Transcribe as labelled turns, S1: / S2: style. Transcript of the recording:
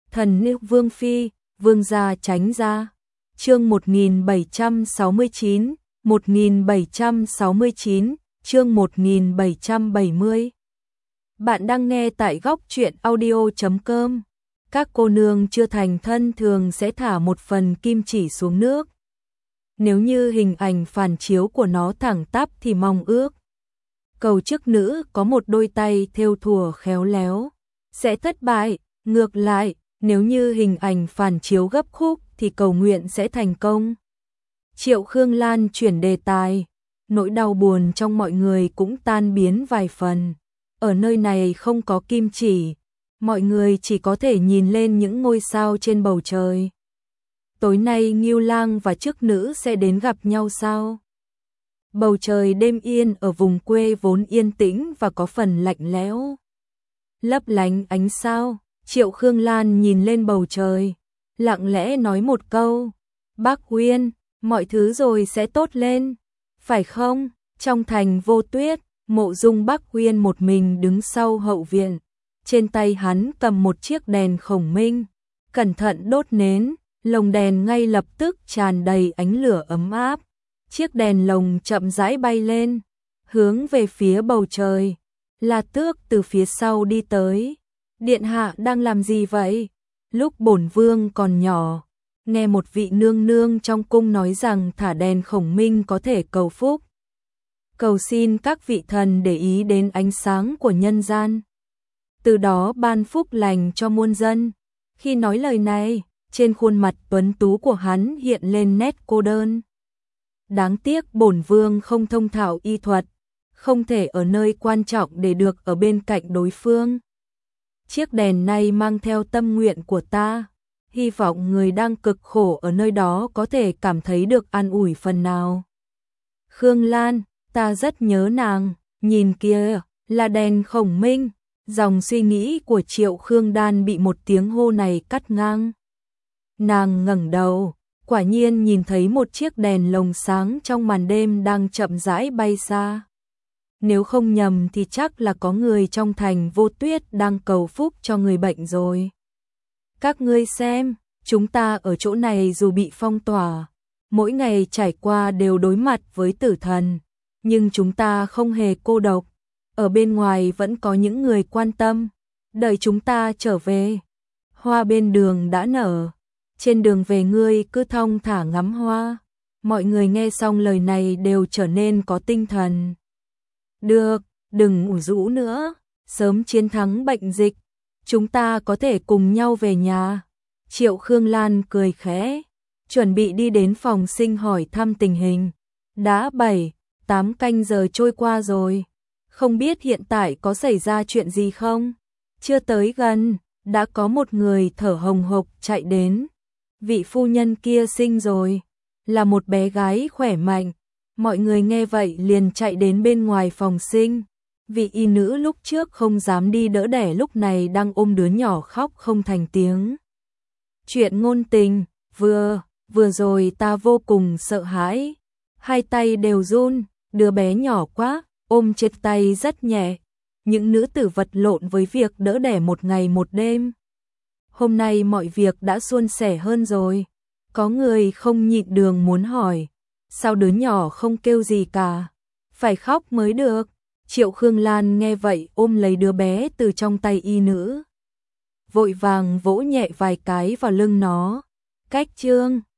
S1: Thần nữ Vương Phi, Vương gia tránh ra. Chương 1769, 1769, chương 1770. Bạn đang nghe tại góc truyện audio.com. Các cô nương chưa thành thân thường sẽ thả một phần kim chỉ xuống nước. Nếu như hình ảnh phản chiếu của nó thẳng tắp thì mong ước cầu chức nữ có một đôi tay thêu thùa khéo léo sẽ thất bại, ngược lại, nếu như hình ảnh phản chiếu gấp khúc thì cầu nguyện sẽ thành công. Triệu Khương Lan chuyển đề tài, nỗi đau buồn trong mọi người cũng tan biến vài phần. Ở nơi này không có kim chỉ, mọi người chỉ có thể nhìn lên những ngôi sao trên bầu trời. Tối nay Ngưu Lang và chức nữ sẽ đến gặp nhau sao? Bầu trời đêm yên ở vùng quê vốn yên tĩnh và có phần lạnh lẽo. Lấp lánh ánh sao, Triệu Khương Lan nhìn lên bầu trời, lặng lẽ nói một câu, Bác Uyên, mọi thứ rồi sẽ tốt lên, phải không? Trong thành Vô Tuyết, Mộ Dung Bác Uyên một mình đứng sau hậu viện, trên tay hắn cầm một chiếc đèn khổng minh, cẩn thận đốt nến, lồng đèn ngay lập tức tràn đầy ánh lửa ấm áp. Chiếc đèn lồng chậm rãi bay lên, hướng về phía bầu trời. La Tước từ phía sau đi tới. Điện hạ đang làm gì vậy? Lúc bổn vương còn nhỏ, nghe một vị nương nương trong cung nói rằng thả đèn khổng minh có thể cầu phúc. Cầu xin các vị thần để ý đến ánh sáng của nhân gian, từ đó ban phúc lành cho muôn dân. Khi nói lời này, trên khuôn mặt tuấn tú của hắn hiện lên nét cô đơn. Đáng tiếc bổn vương không thông thạo y thuật, không thể ở nơi quan trọng để được ở bên cạnh đối phương. Chiếc đèn này mang theo tâm nguyện của ta, hy vọng người đang cực khổ ở nơi đó có thể cảm thấy được an ủi phần nào. Khương Lan, ta rất nhớ nàng, nhìn kia, là đèn khổng minh. Dòng suy nghĩ của Triệu Khương Đan bị một tiếng hô này cắt ngang. Nàng ngẩng đầu, quả nhiên nhìn thấy một chiếc đèn lồng sáng trong màn đêm đang chậm rãi bay xa. Nếu không nhầm thì chắc là có người trong thành Vô Tuyết đang cầu phúc cho người bệnh rồi. Các ngươi xem, chúng ta ở chỗ này dù bị phong tỏa, mỗi ngày trải qua đều đối mặt với tử thần, nhưng chúng ta không hề cô độc. Ở bên ngoài vẫn có những người quan tâm, đợi chúng ta trở về. Hoa bên đường đã nở, trên đường về ngươi cứ thong thả ngắm hoa. Mọi người nghe xong lời này đều trở nên có tinh thần. Được, đừng ủ rũ nữa, sớm chiến thắng bệnh dịch, chúng ta có thể cùng nhau về nhà. Triệu Khương Lan cười khẽ, chuẩn bị đi đến phòng sinh hỏi thăm tình hình. Đã 7-8 canh giờ trôi qua rồi, không biết hiện tại có xảy ra chuyện gì không? Chưa tới gần, đã có một người thở hồng hộc chạy đến. Vị phu nhân kia sinh rồi, là một bé gái khỏe mạnh. Mọi người nghe vậy liền chạy đến bên ngoài phòng sinh. Vị y nữ lúc trước không dám đi đỡ đẻ lúc này đang ôm đứa nhỏ khóc không thành tiếng. Chuyện ngôn tình, vừa rồi ta vô cùng sợ hãi. Hai tay đều run, đứa bé nhỏ quá, ôm chết tay rất nhẹ. Những nữ tử vật lộn với việc đỡ đẻ một ngày một đêm. Hôm nay mọi việc đã suôn sẻ hơn rồi. Có người không nhịn đường muốn hỏi, sao đứa nhỏ không kêu gì cả? Phải khóc mới được. Triệu Khương Lan nghe vậy ôm lấy đứa bé từ trong tay y nữ, vội vàng vỗ nhẹ vài cái vào lưng nó. Cách chương